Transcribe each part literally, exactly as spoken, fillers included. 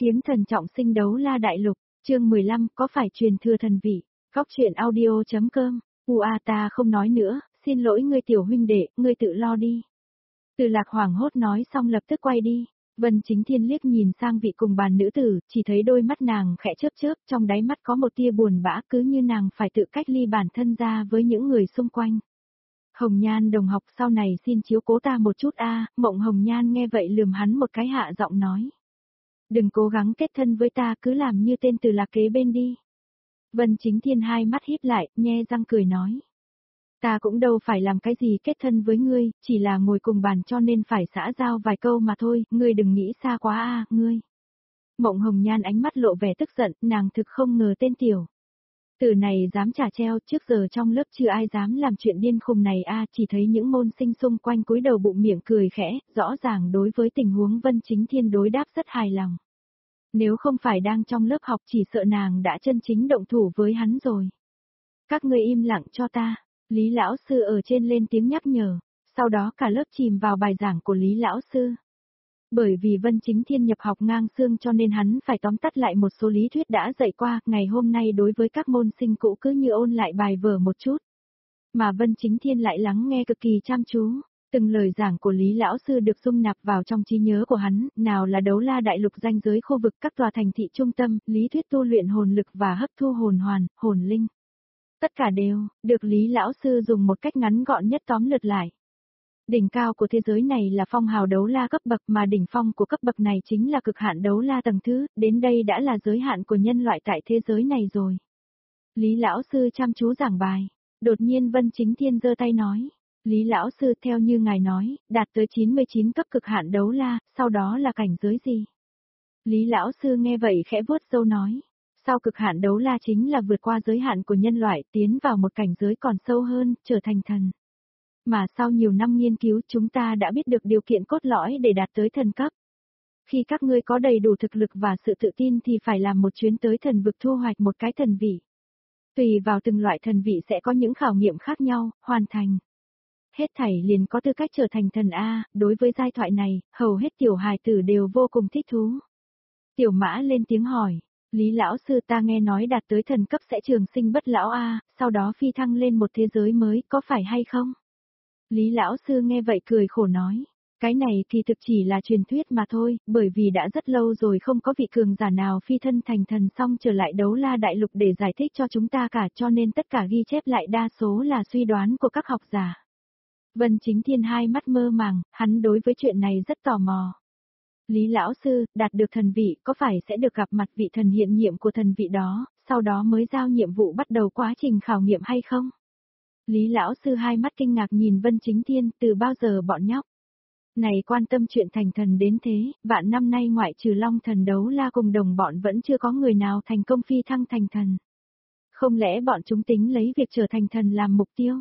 Kiếm thần trọng sinh đấu la đại lục, chương mười lăm, có phải truyền thừa thần vị, góc truyện audio.com, ua ta không nói nữa, xin lỗi ngươi tiểu huynh đệ, ngươi tự lo đi. Từ Lạc hoảng hốt nói xong lập tức quay đi, Vân Chính Thiên liếc nhìn sang vị cùng bàn nữ tử, chỉ thấy đôi mắt nàng khẽ chớp chớp, trong đáy mắt có một tia buồn bã cứ như nàng phải tự cách ly bản thân ra với những người xung quanh. Hồng Nhan đồng học sau này xin chiếu cố ta một chút a. Mộng Hồng Nhan nghe vậy lườm hắn một cái hạ giọng nói. Đừng cố gắng kết thân với ta, cứ làm như tên Từ Lạc kế bên đi. Vân Chính Thiên hai mắt híp lại, nhe răng cười nói. Ta cũng đâu phải làm cái gì kết thân với ngươi, chỉ là ngồi cùng bàn cho nên phải xã giao vài câu mà thôi, ngươi đừng nghĩ xa quá a, ngươi. Mộng Hồng Nhan ánh mắt lộ vẻ tức giận, nàng thực không ngờ tên tiểu tử này dám trả treo, trước giờ trong lớp chưa ai dám làm chuyện điên khùng này a, chỉ thấy những môn sinh xung quanh cúi đầu bụng miệng cười khẽ, rõ ràng đối với tình huống Vân Chính Thiên đối đáp rất hài lòng. Nếu không phải đang trong lớp học chỉ sợ nàng đã chân chính động thủ với hắn rồi. Các ngươi im lặng cho ta, Lý lão sư ở trên lên tiếng nhắc nhở, sau đó cả lớp chìm vào bài giảng của Lý lão sư. Bởi vì Vân Chính Thiên nhập học ngang xương cho nên hắn phải tóm tắt lại một số lý thuyết đã dạy qua, ngày hôm nay đối với các môn sinh cũ cứ như ôn lại bài vở một chút. Mà Vân Chính Thiên lại lắng nghe cực kỳ chăm chú, từng lời giảng của Lý lão sư được dung nạp vào trong trí nhớ của hắn, nào là đấu la đại lục ranh giới khu vực các tòa thành thị trung tâm, lý thuyết tu luyện hồn lực và hấp thu hồn hoàn, hồn linh. Tất cả đều được Lý lão sư dùng một cách ngắn gọn nhất tóm lược lại. Đỉnh cao của thế giới này là phong hào đấu la cấp bậc, mà đỉnh phong của cấp bậc này chính là cực hạn đấu la tầng thứ, đến đây đã là giới hạn của nhân loại tại thế giới này rồi. Lý lão sư chăm chú giảng bài, đột nhiên Vân Chính Thiên giơ tay nói, Lý lão sư theo như ngài nói, đạt tới chín mươi chín cấp cực hạn đấu la, sau đó là cảnh giới gì? Lý lão sư nghe vậy khẽ vuốt râu nói, sau cực hạn đấu la chính là vượt qua giới hạn của nhân loại, tiến vào một cảnh giới còn sâu hơn, trở thành thần. Mà sau nhiều năm nghiên cứu chúng ta đã biết được điều kiện cốt lõi để đạt tới thần cấp. Khi các ngươi có đầy đủ thực lực và sự tự tin thì phải làm một chuyến tới thần vực thu hoạch một cái thần vị. Tùy vào từng loại thần vị sẽ có những khảo nghiệm khác nhau, hoàn thành. Hết thảy liền có tư cách trở thành thần A, đối với giai thoại này, hầu hết tiểu hài tử đều vô cùng thích thú. Tiểu Mã lên tiếng hỏi, Lý lão sư ta nghe nói đạt tới thần cấp sẽ trường sinh bất lão A, sau đó phi thăng lên một thế giới mới, có phải hay không? Lý lão sư nghe vậy cười khổ nói, cái này thì thực chỉ là truyền thuyết mà thôi, bởi vì đã rất lâu rồi không có vị cường giả nào phi thân thành thần xong trở lại đấu la đại lục để giải thích cho chúng ta cả, cho nên tất cả ghi chép lại đa số là suy đoán của các học giả. Vân Chính Thiên hai mắt mơ màng, hắn đối với chuyện này rất tò mò. Lý lão sư, đạt được thần vị có phải sẽ được gặp mặt vị thần hiện nhiệm của thần vị đó, sau đó mới giao nhiệm vụ bắt đầu quá trình khảo nghiệm hay không? Lý lão sư hai mắt kinh ngạc nhìn Vân Chính Thiên, từ bao giờ bọn nhóc này quan tâm chuyện thành thần đến thế, vạn năm nay ngoại trừ Long thần đấu la cùng đồng bọn vẫn chưa có người nào thành công phi thăng thành thần. Không lẽ bọn chúng tính lấy việc trở thành thần làm mục tiêu?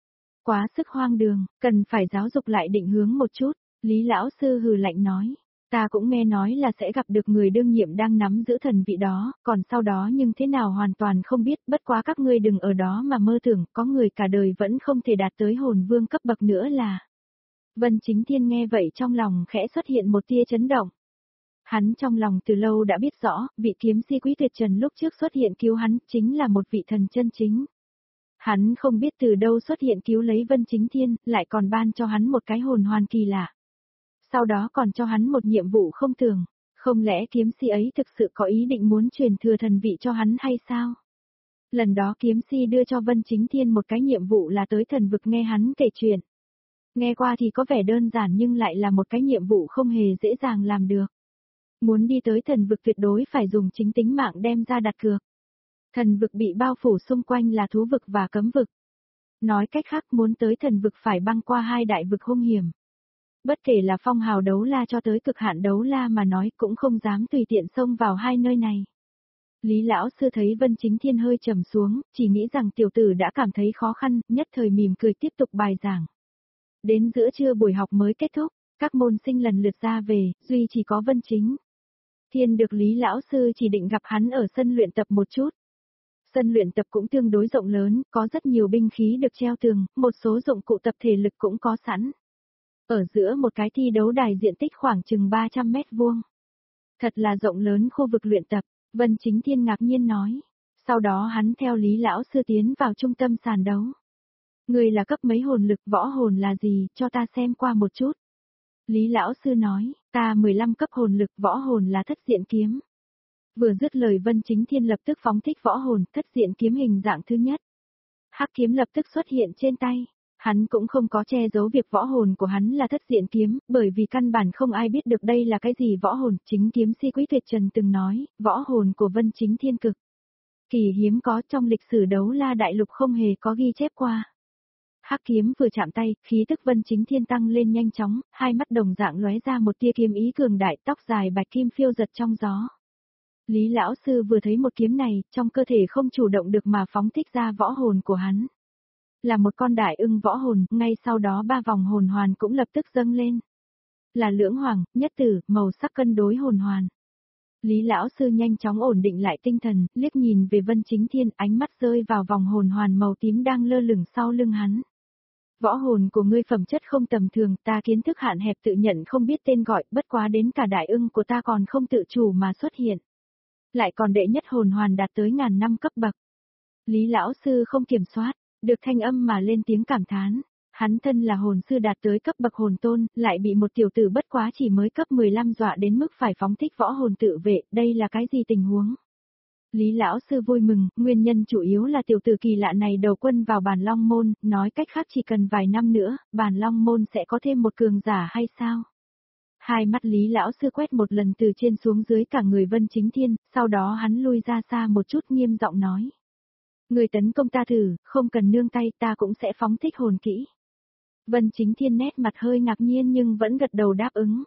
Quá sức hoang đường, cần phải giáo dục lại định hướng một chút, Lý lão sư hừ lạnh nói. Ta cũng nghe nói là sẽ gặp được người đương nhiệm đang nắm giữ thần vị đó, còn sau đó nhưng thế nào hoàn toàn không biết, bất quá các ngươi đừng ở đó mà mơ tưởng, có người cả đời vẫn không thể đạt tới hồn vương cấp bậc nữa là. Vân Chính Thiên nghe vậy trong lòng khẽ xuất hiện một tia chấn động. Hắn trong lòng từ lâu đã biết rõ, vị kiếm si Quý Tuyệt Trần lúc trước xuất hiện cứu hắn, chính là một vị thần chân chính. Hắn không biết từ đâu xuất hiện cứu lấy Vân Chính Thiên, lại còn ban cho hắn một cái hồn hoàn kỳ lạ. Sau đó còn cho hắn một nhiệm vụ không tưởng, không lẽ kiếm si ấy thực sự có ý định muốn truyền thừa thần vị cho hắn hay sao? Lần đó kiếm si đưa cho Vân Chính Thiên một cái nhiệm vụ là tới thần vực nghe hắn kể chuyện. Nghe qua thì có vẻ đơn giản nhưng lại là một cái nhiệm vụ không hề dễ dàng làm được. Muốn đi tới thần vực tuyệt đối phải dùng chính tính mạng đem ra đặt cược. Thần vực bị bao phủ xung quanh là thú vực và cấm vực. Nói cách khác muốn tới thần vực phải băng qua hai đại vực hung hiểm. Bất kể là phong hào đấu la cho tới cực hạn đấu la mà nói cũng không dám tùy tiện xông vào hai nơi này. Lý lão sư thấy Vân Chính Thiên hơi trầm xuống, chỉ nghĩ rằng tiểu tử đã cảm thấy khó khăn, nhất thời mỉm cười tiếp tục bài giảng. Đến giữa trưa buổi học mới kết thúc, các môn sinh lần lượt ra về, duy chỉ có Vân Chính Thiên được Lý lão sư chỉ định gặp hắn ở sân luyện tập một chút. Sân luyện tập cũng tương đối rộng lớn, có rất nhiều binh khí được treo tường, một số dụng cụ tập thể lực cũng có sẵn. Ở giữa một cái thi đấu đài diện tích khoảng chừng ba trăm mét vuông. Thật là rộng lớn khu vực luyện tập, Vân Chính Thiên ngạc nhiên nói. Sau đó hắn theo Lý Lão Sư tiến vào trung tâm sàn đấu. Người là cấp mấy hồn lực, võ hồn là gì, cho ta xem qua một chút. Lý Lão Sư nói, ta mười lăm cấp hồn lực, võ hồn là thất diện kiếm. Vừa dứt lời Vân Chính Thiên lập tức phóng thích võ hồn, thất diện kiếm hình dạng thứ nhất. Hắc kiếm lập tức xuất hiện trên tay. Hắn cũng không có che giấu việc võ hồn của hắn là thất diện kiếm, bởi vì căn bản không ai biết được đây là cái gì võ hồn. Chính kiếm si Quý Tuyệt Trần từng nói, võ hồn của Vân Chính Thiên cực kỳ hiếm có, trong lịch sử đấu la đại lục không hề có ghi chép qua. Hắc kiếm vừa chạm tay, khí tức Vân Chính Thiên tăng lên nhanh chóng, hai mắt đồng dạng lóe ra một tia kiếm ý cường đại, tóc dài bạch kim phiêu giật trong gió. Lý Lão Sư vừa thấy một kiếm này, trong cơ thể không chủ động được mà phóng thích ra võ hồn của hắn. Là một con đại ưng võ hồn, ngay sau đó ba vòng hồn hoàn cũng lập tức dâng lên. Là lưỡng hoàng, nhất tử, màu sắc cân đối hồn hoàn. Lý Lão Sư nhanh chóng ổn định lại tinh thần, liếc nhìn về Vân Chính Thiên, ánh mắt rơi vào vòng hồn hoàn màu tím đang lơ lửng sau lưng hắn. Võ hồn của ngươi phẩm chất không tầm thường, ta kiến thức hạn hẹp tự nhận không biết tên gọi, bất quá đến cả đại ưng của ta còn không tự chủ mà xuất hiện. Lại còn đệ nhất hồn hoàn đạt tới ngàn năm cấp bậc. Lý Lão Sư không kiểm soát, được thanh âm mà lên tiếng cảm thán. Hắn thân là hồn sư đạt tới cấp bậc hồn tôn, lại bị một tiểu tử bất quá chỉ mới cấp mười lăm dọa đến mức phải phóng thích võ hồn tự vệ, đây là cái gì tình huống? Lý Lão Sư vui mừng, nguyên nhân chủ yếu là tiểu tử kỳ lạ này đầu quân vào Bàn Long Môn, nói cách khác chỉ cần vài năm nữa, Bàn Long Môn sẽ có thêm một cường giả hay sao? Hai mắt Lý Lão Sư quét một lần từ trên xuống dưới cả người Vân Chính Thiên, sau đó hắn lui ra xa một chút nghiêm giọng nói. Người tấn công ta thử, không cần nương tay ta cũng sẽ phóng thích hồn kỹ. Vân Chính Thiên nét mặt hơi ngạc nhiên nhưng vẫn gật đầu đáp ứng.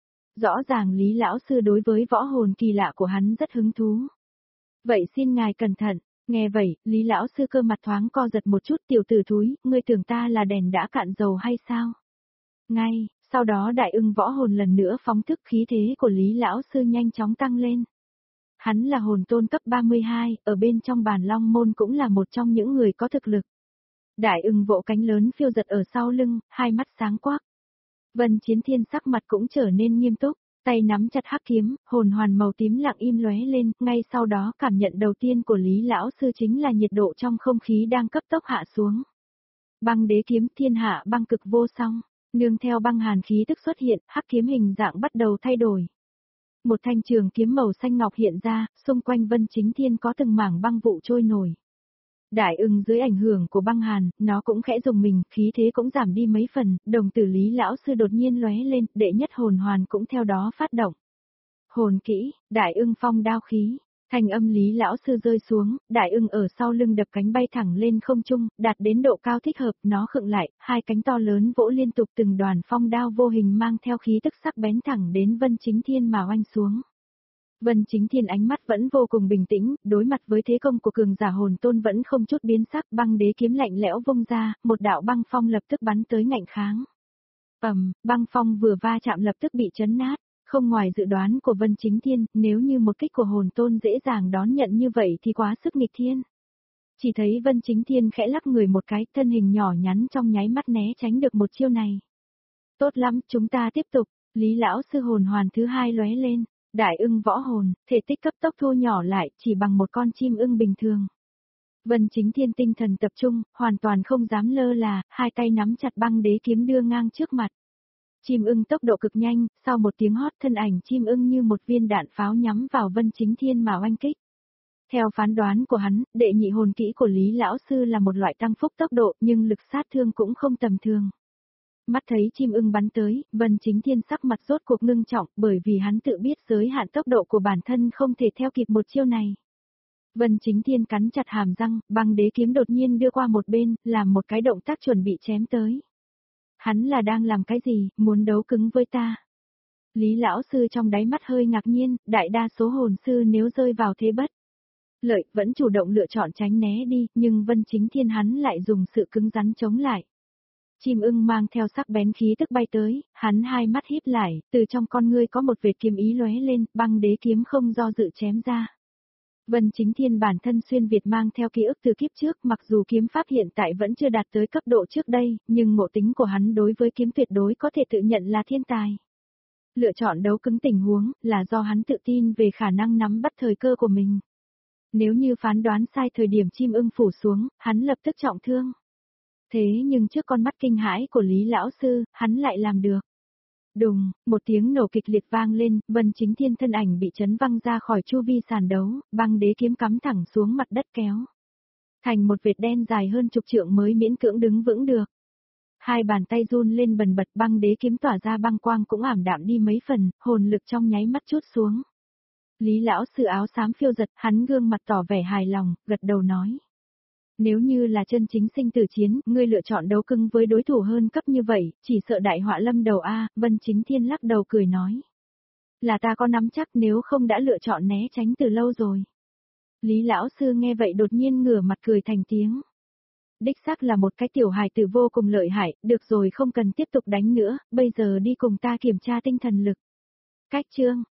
Rõ ràng Lý Lão Sư đối với võ hồn kỳ lạ của hắn rất hứng thú. Vậy xin ngài cẩn thận, nghe vậy, Lý Lão Sư cơ mặt thoáng co giật một chút, tiểu tử thúi, ngươi tưởng ta là đèn đã cạn dầu hay sao? Ngay, sau đó đại ưng võ hồn lần nữa phóng thức, khí thế của Lý Lão Sư nhanh chóng tăng lên. Hắn là hồn tôn cấp ba mươi hai, ở bên trong Bàn Long Môn cũng là một trong những người có thực lực. Đại ưng vỗ cánh lớn phiêu giật ở sau lưng, hai mắt sáng quắc. Vân Chiến Thiên sắc mặt cũng trở nên nghiêm túc, tay nắm chặt hắc kiếm, hồn hoàn màu tím lặng im lóe lên, ngay sau đó cảm nhận đầu tiên của Lý Lão Sư chính là nhiệt độ trong không khí đang cấp tốc hạ xuống. Băng đế kiếm, thiên hạ băng cực vô song, nương theo băng hàn khí tức xuất hiện, hắc kiếm hình dạng bắt đầu thay đổi. Một thanh trường kiếm màu xanh ngọc hiện ra, xung quanh Vân Chính Thiên có từng mảng băng vụ trôi nổi. Đại ưng dưới ảnh hưởng của băng hàn, nó cũng khẽ rùng mình, khí thế cũng giảm đi mấy phần, đồng tử Lý Lão Sư đột nhiên lóe lên, đệ nhất hồn hoàn cũng theo đó phát động. Hồn kỹ, đại ưng phong đao khí, thành âm Lý Lão Sư rơi xuống, đại ưng ở sau lưng đập cánh bay thẳng lên không trung, đạt đến độ cao thích hợp, nó khựng lại, hai cánh to lớn vỗ liên tục từng đoàn phong đao vô hình mang theo khí tức sắc bén thẳng đến Vân Chính Thiên mà oanh xuống. Vân Chính Thiên ánh mắt vẫn vô cùng bình tĩnh, đối mặt với thế công của cường giả hồn tôn vẫn không chút biến sắc, băng đế kiếm lạnh lẽo vung ra, một đạo băng phong lập tức bắn tới ngạnh kháng. Ầm, băng phong vừa va chạm lập tức bị chấn nát, không ngoài dự đoán của Vân Chính Thiên, nếu như một kích của hồn tôn dễ dàng đón nhận như vậy thì quá sức nghịch thiên. Chỉ thấy Vân Chính Thiên khẽ lắc người một cái, thân hình nhỏ nhắn trong nháy mắt né tránh được một chiêu này. Tốt lắm, chúng ta tiếp tục, Lý Lão Sư hồn hoàn thứ hai lóe lên. Đại ưng võ hồn, thể tích cấp tốc thu nhỏ lại, chỉ bằng một con chim ưng bình thường. Vân Chính Thiên tinh thần tập trung, hoàn toàn không dám lơ là, hai tay nắm chặt băng đế kiếm đưa ngang trước mặt. Chim ưng tốc độ cực nhanh, sau một tiếng hót thân ảnh chim ưng như một viên đạn pháo nhắm vào Vân Chính Thiên mà oanh kích. Theo phán đoán của hắn, đệ nhị hồn kỹ của Lý Lão Sư là một loại tăng phúc tốc độ nhưng lực sát thương cũng không tầm thường. Mắt thấy chim ưng bắn tới, Vân Chính Thiên sắc mặt rốt cuộc ngưng trọng bởi vì hắn tự biết giới hạn tốc độ của bản thân không thể theo kịp một chiêu này. Vân Chính Thiên cắn chặt hàm răng, băng đế kiếm đột nhiên đưa qua một bên, làm một cái động tác chuẩn bị chém tới. Hắn là đang làm cái gì, muốn đấu cứng với ta? Lý Lão Sư trong đáy mắt hơi ngạc nhiên, đại đa số hồn sư nếu rơi vào thế bất lợi vẫn chủ động lựa chọn tránh né đi, nhưng Vân Chính Thiên hắn lại dùng sự cứng rắn chống lại. Chim ưng mang theo sắc bén khí tức bay tới, hắn hai mắt híp lại, từ trong con ngươi có một vệt kiếm ý lóe lên, băng đế kiếm không do dự chém ra. Vân Chính Thiên bản thân xuyên Việt mang theo ký ức từ kiếp trước, mặc dù kiếm pháp hiện tại vẫn chưa đạt tới cấp độ trước đây, nhưng ngộ tính của hắn đối với kiếm tuyệt đối có thể tự nhận là thiên tài. Lựa chọn đấu cứng tình huống, là do hắn tự tin về khả năng nắm bắt thời cơ của mình. Nếu như phán đoán sai thời điểm chim ưng phủ xuống, hắn lập tức trọng thương. Thế nhưng trước con mắt kinh hãi của Lý Lão Sư, hắn lại làm được. Đùng, một tiếng nổ kịch liệt vang lên, Vân Chính Thiên thân ảnh bị chấn văng ra khỏi chu vi sàn đấu, băng đế kiếm cắm thẳng xuống mặt đất kéo. Thành một vệt đen dài hơn chục trượng mới miễn cưỡng đứng vững được. Hai bàn tay run lên bần bật, băng đế kiếm tỏa ra băng quang cũng ảm đạm đi mấy phần, hồn lực trong nháy mắt trút xuống. Lý Lão Sư áo xám phiêu giật, hắn gương mặt tỏ vẻ hài lòng, gật đầu nói. Nếu như là chân chính sinh tử chiến, ngươi lựa chọn đấu cứng với đối thủ hơn cấp như vậy, chỉ sợ đại họa lâm đầu a. Vân Chính Thiên lắc đầu cười nói. Là ta có nắm chắc, nếu không đã lựa chọn né tránh từ lâu rồi. Lý Lão Sư nghe vậy đột nhiên ngửa mặt cười thành tiếng. Đích xác là một cái tiểu hài tử vô cùng lợi hại, được rồi không cần tiếp tục đánh nữa, bây giờ đi cùng ta kiểm tra tinh thần lực. Cách chương,